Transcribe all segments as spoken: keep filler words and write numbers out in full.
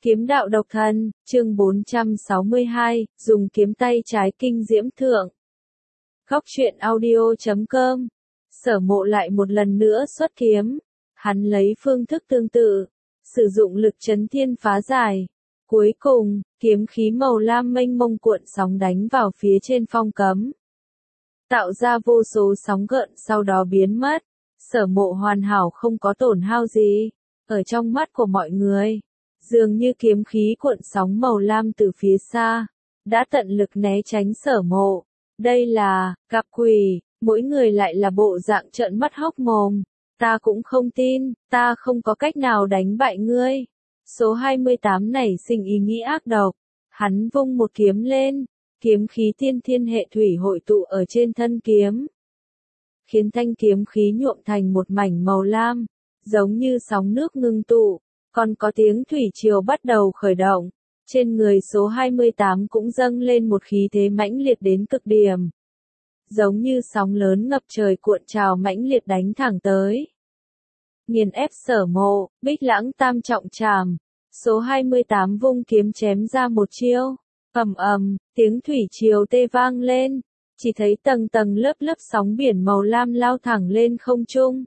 Kiếm đạo độc thân, chương bốn trăm sáu mươi hai, dùng kiếm tay trái kinh diễm thượng. Góc truyện audio chấm com. Sở Mộ lại một lần nữa xuất kiếm. Hắn lấy phương thức tương tự, sử dụng lực chấn thiên phá giải. Cuối cùng, kiếm khí màu lam mênh mông cuộn sóng đánh vào phía trên phong cấm, tạo ra vô số sóng gợn sau đó biến mất. Sở Mộ hoàn hảo không có tổn hao gì. Ở trong mắt của mọi người, dường như kiếm khí cuộn sóng màu lam từ phía xa, đã tận lực né tránh Sở Mộ. Đây là, gặp quỷ, mỗi người lại là bộ dạng trợn mắt hốc mồm. Ta cũng không tin, ta không có cách nào đánh bại ngươi. Số hai mươi tám nảy sinh ý nghĩ ác độc. Hắn vung một kiếm lên, kiếm khí tiên thiên hệ thủy hội tụ ở trên thân kiếm, khiến thanh kiếm khí nhuộm thành một mảnh màu lam, giống như sóng nước ngưng tụ. Còn có tiếng thủy triều bắt đầu khởi động, trên người số hai mươi tám cũng dâng lên một khí thế mãnh liệt đến cực điểm. Giống như sóng lớn ngập trời cuộn trào mãnh liệt đánh thẳng tới. Nghiền ép Sở Mộ, Bích Lãng tam trọng trảm, số hai mươi tám vung kiếm chém ra một chiêu, ầm ầm, tiếng thủy triều tê vang lên, chỉ thấy tầng tầng lớp lớp sóng biển màu lam lao thẳng lên không trung.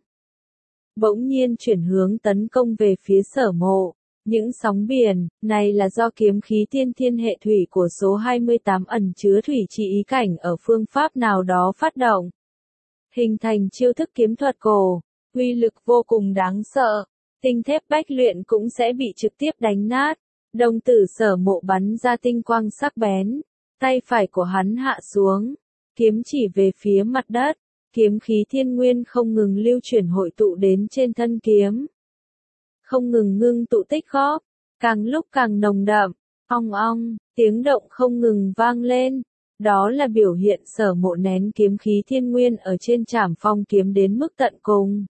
Bỗng nhiên chuyển hướng tấn công về phía Sở Mộ. Những sóng biển này là do kiếm khí tiên thiên hệ thủy của số hai mươi tám ẩn chứa thủy chi ý cảnh ở phương pháp nào đó phát động, hình thành chiêu thức kiếm thuật cổ, uy lực vô cùng đáng sợ. Tinh thép bách luyện cũng sẽ bị trực tiếp đánh nát. Đồng tử Sở Mộ bắn ra tinh quang sắc bén, tay phải của hắn hạ xuống, kiếm chỉ về phía mặt đất. Kiếm khí thiên nguyên không ngừng lưu chuyển hội tụ đến trên thân kiếm, không ngừng ngưng tụ tích góp, càng lúc càng nồng đậm. Ong ong, tiếng động không ngừng vang lên. Đó là biểu hiện Sở Mộ nén kiếm khí thiên nguyên ở trên trảm phong kiếm đến mức tận cùng.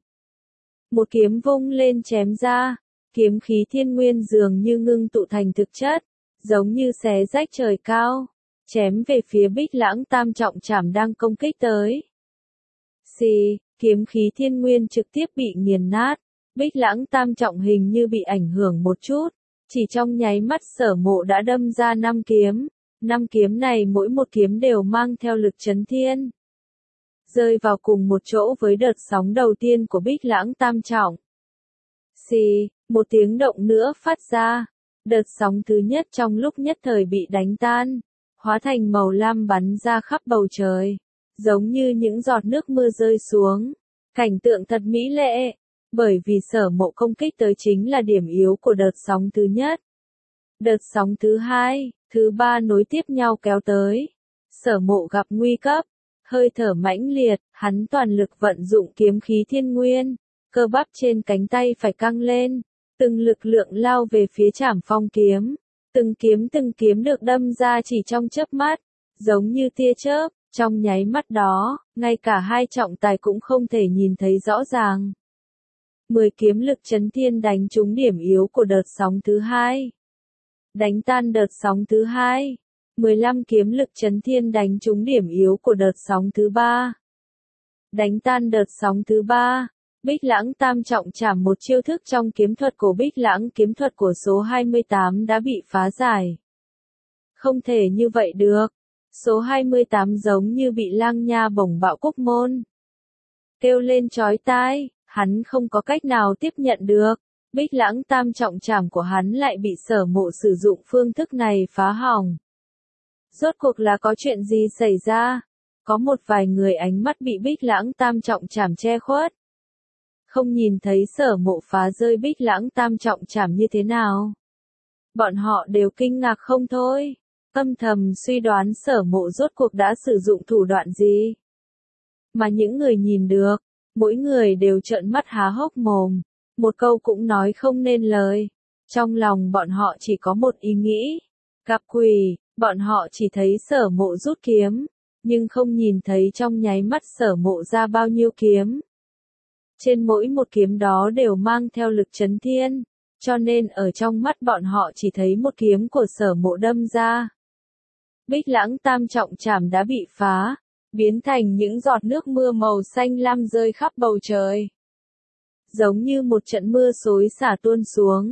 Một kiếm vung lên chém ra, kiếm khí thiên nguyên dường như ngưng tụ thành thực chất, giống như xé rách trời cao, chém về phía Bích Lãng tam trọng trảm đang công kích tới. Xì, kiếm khí thiên nguyên trực tiếp bị nghiền nát. Bích Lãng tam trọng hình như bị ảnh hưởng một chút, chỉ trong nháy mắt Sở Mộ đã đâm ra năm kiếm. Năm kiếm này mỗi một kiếm đều mang theo lực chấn thiên, rơi vào cùng một chỗ với đợt sóng đầu tiên của Bích Lãng tam trọng. Xì, một tiếng động nữa phát ra. Đợt sóng thứ nhất trong lúc nhất thời bị đánh tan, hóa thành màu lam bắn ra khắp bầu trời, giống như những giọt nước mưa rơi xuống. Cảnh tượng thật mỹ lệ, bởi vì Sở Mộ công kích tới chính là điểm yếu của đợt sóng thứ nhất. Đợt sóng thứ hai, thứ ba nối tiếp nhau kéo tới. Sở Mộ gặp nguy cấp, hơi thở mãnh liệt, hắn toàn lực vận dụng kiếm khí thiên nguyên, cơ bắp trên cánh tay phải căng lên, từng lực lượng lao về phía trảm phong kiếm. Từng kiếm từng kiếm được đâm ra chỉ trong chớp mắt, giống như tia chớp. Trong nháy mắt đó, ngay cả hai trọng tài cũng không thể nhìn thấy rõ ràng. Mười kiếm lực chấn thiên đánh trúng điểm yếu của đợt sóng thứ hai, đánh tan đợt sóng thứ hai. Mười lăm kiếm lực chấn thiên đánh trúng điểm yếu của đợt sóng thứ ba, đánh tan đợt sóng thứ ba. Bích Lãng tam trọng trảm, một chiêu thức trong kiếm thuật của Bích Lãng kiếm thuật của số hai mươi tám đã bị phá giải. Không thể như vậy được. Số hai mươi tám giống như bị lang nha bổng bạo cúc môn, kêu lên chói tai. Hắn không có cách nào tiếp nhận được. Bích Lãng tam trọng trảm của hắn lại bị Sở Mộ sử dụng phương thức này phá hỏng. Rốt cuộc là có chuyện gì xảy ra? Có một vài người ánh mắt bị Bích Lãng tam trọng trảm che khuất, không nhìn thấy Sở Mộ phá rơi Bích Lãng tam trọng trảm như thế nào. Bọn họ đều kinh ngạc không thôi, âm thầm suy đoán Sở Mộ rốt cuộc đã sử dụng thủ đoạn gì. Mà những người nhìn được, mỗi người đều trợn mắt há hốc mồm, một câu cũng nói không nên lời. Trong lòng bọn họ chỉ có một ý nghĩ, gặp quỷ. Bọn họ chỉ thấy Sở Mộ rút kiếm, nhưng không nhìn thấy trong nháy mắt Sở Mộ ra bao nhiêu kiếm. Trên mỗi một kiếm đó đều mang theo lực chấn thiên, cho nên ở trong mắt bọn họ chỉ thấy một kiếm của Sở Mộ đâm ra. Bích Lãng tam trọng trảm đã bị phá, biến thành những giọt nước mưa màu xanh lam rơi khắp bầu trời, giống như một trận mưa xối xả tuôn xuống.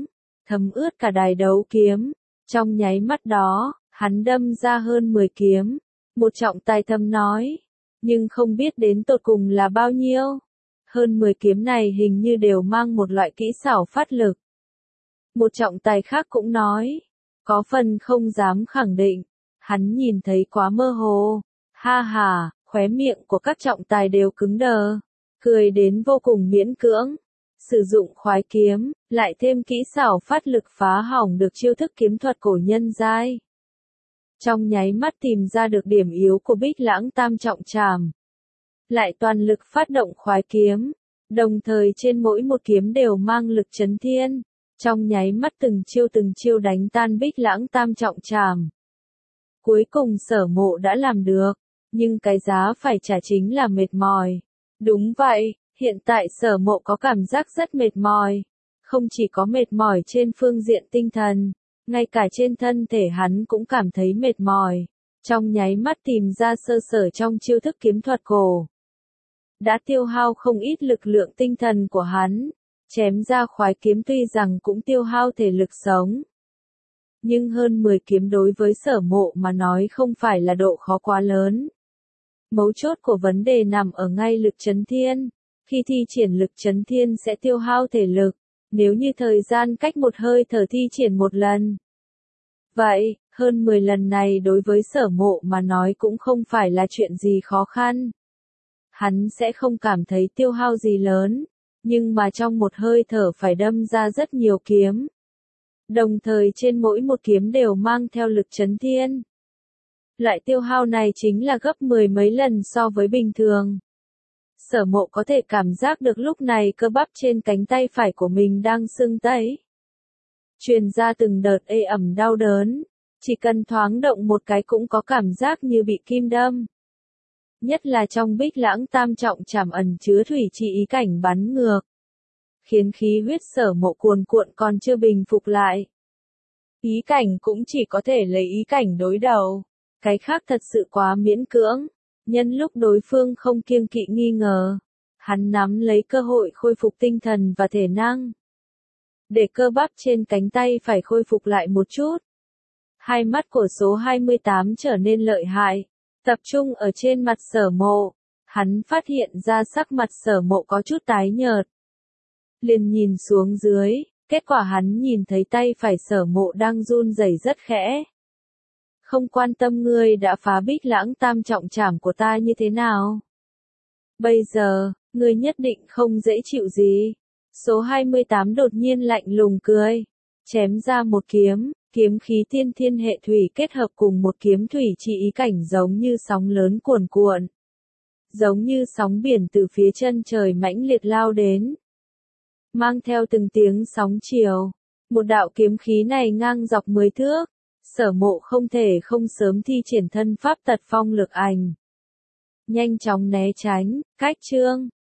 thấm ướt cả đài đấu kiếm. Trong nháy mắt đó, hắn đâm ra hơn mười kiếm. Một trọng tài thầm nói, nhưng không biết đến tột cùng là bao nhiêu. Hơn mười kiếm này hình như đều mang một loại kỹ xảo phát lực. Một trọng tài khác cũng nói, có phần không dám khẳng định, hắn nhìn thấy quá mơ hồ. Ha ha, khóe miệng của các trọng tài đều cứng đờ, cười đến vô cùng miễn cưỡng. Sử dụng khoái kiếm, lại thêm kỹ xảo phát lực phá hỏng được chiêu thức kiếm thuật cổ nhân giai. Trong nháy mắt tìm ra được điểm yếu của Bích Lãng Tam Trọng Trảm. Lại toàn lực phát động khoái kiếm, đồng thời trên mỗi một kiếm đều mang lực chấn thiên. Trong nháy mắt từng chiêu từng chiêu đánh tan Bích Lãng Tam Trọng Trảm. Cuối cùng Sở Mộ đã làm được, nhưng cái giá phải trả chính là mệt mỏi. Đúng vậy, hiện tại Sở Mộ có cảm giác rất mệt mỏi. Không chỉ có mệt mỏi trên phương diện tinh thần, ngay cả trên thân thể hắn cũng cảm thấy mệt mỏi. Trong nháy mắt tìm ra sơ sở trong chiêu thức kiếm thuật cổ. Đã tiêu hao không ít lực lượng tinh thần của hắn. Chém ra khoái kiếm tuy rằng cũng tiêu hao thể lực sống. Nhưng hơn mười kiếm đối với Sở Mộ mà nói không phải là độ khó quá lớn. Mấu chốt của vấn đề nằm ở ngay lực chấn thiên. Khi thi triển lực chấn thiên sẽ tiêu hao thể lực, nếu như thời gian cách một hơi thở thi triển một lần. Vậy, hơn mười lần này đối với Sở Mộ mà nói cũng không phải là chuyện gì khó khăn. Hắn sẽ không cảm thấy tiêu hao gì lớn. Nhưng mà trong một hơi thở phải đâm ra rất nhiều kiếm. Đồng thời trên mỗi một kiếm đều mang theo lực chấn thiên. Loại tiêu hao này chính là gấp mười mấy lần so với bình thường. Sở Mộ có thể cảm giác được lúc này cơ bắp trên cánh tay phải của mình đang sưng tấy. Truyền ra từng đợt ê ẩm đau đớn. Chỉ cần thoáng động một cái cũng có cảm giác như bị kim đâm. Nhất là trong Bích Lãng Tam Trọng Trảm ẩn chứa thủy chi ý cảnh bắn ngược. Khiến khí huyết Sở Mộ cuồn cuộn còn chưa bình phục lại. Ý cảnh cũng chỉ có thể lấy ý cảnh đối đầu. Cái khác thật sự quá miễn cưỡng. Nhân lúc đối phương không kiêng kỵ nghi ngờ. Hắn nắm lấy cơ hội khôi phục tinh thần và thể năng. Để cơ bắp trên cánh tay phải khôi phục lại một chút. Hai mắt của số hai mươi tám trở nên lợi hại. Tập trung ở trên mặt Sở Mộ, hắn phát hiện ra sắc mặt Sở Mộ có chút tái nhợt. Liền nhìn xuống dưới, kết quả hắn nhìn thấy tay phải Sở Mộ đang run rẩy rất khẽ. Không quan tâm ngươi đã phá Bích Lãng Tam Trọng Trảm của ta như thế nào. Bây giờ, ngươi nhất định không dễ chịu gì. Số hai mươi tám đột nhiên lạnh lùng cười, chém ra một kiếm. Kiếm khí tiên thiên hệ thủy kết hợp cùng một kiếm thủy chi ý cảnh giống như sóng lớn cuồn cuộn. Giống như sóng biển từ phía chân trời mãnh liệt lao đến. Mang theo từng tiếng sóng chiều. Một đạo kiếm khí này ngang dọc mười thước. Sở Mộ không thể không sớm thi triển thân pháp tật phong lực ảnh. Nhanh chóng né tránh, cách chương.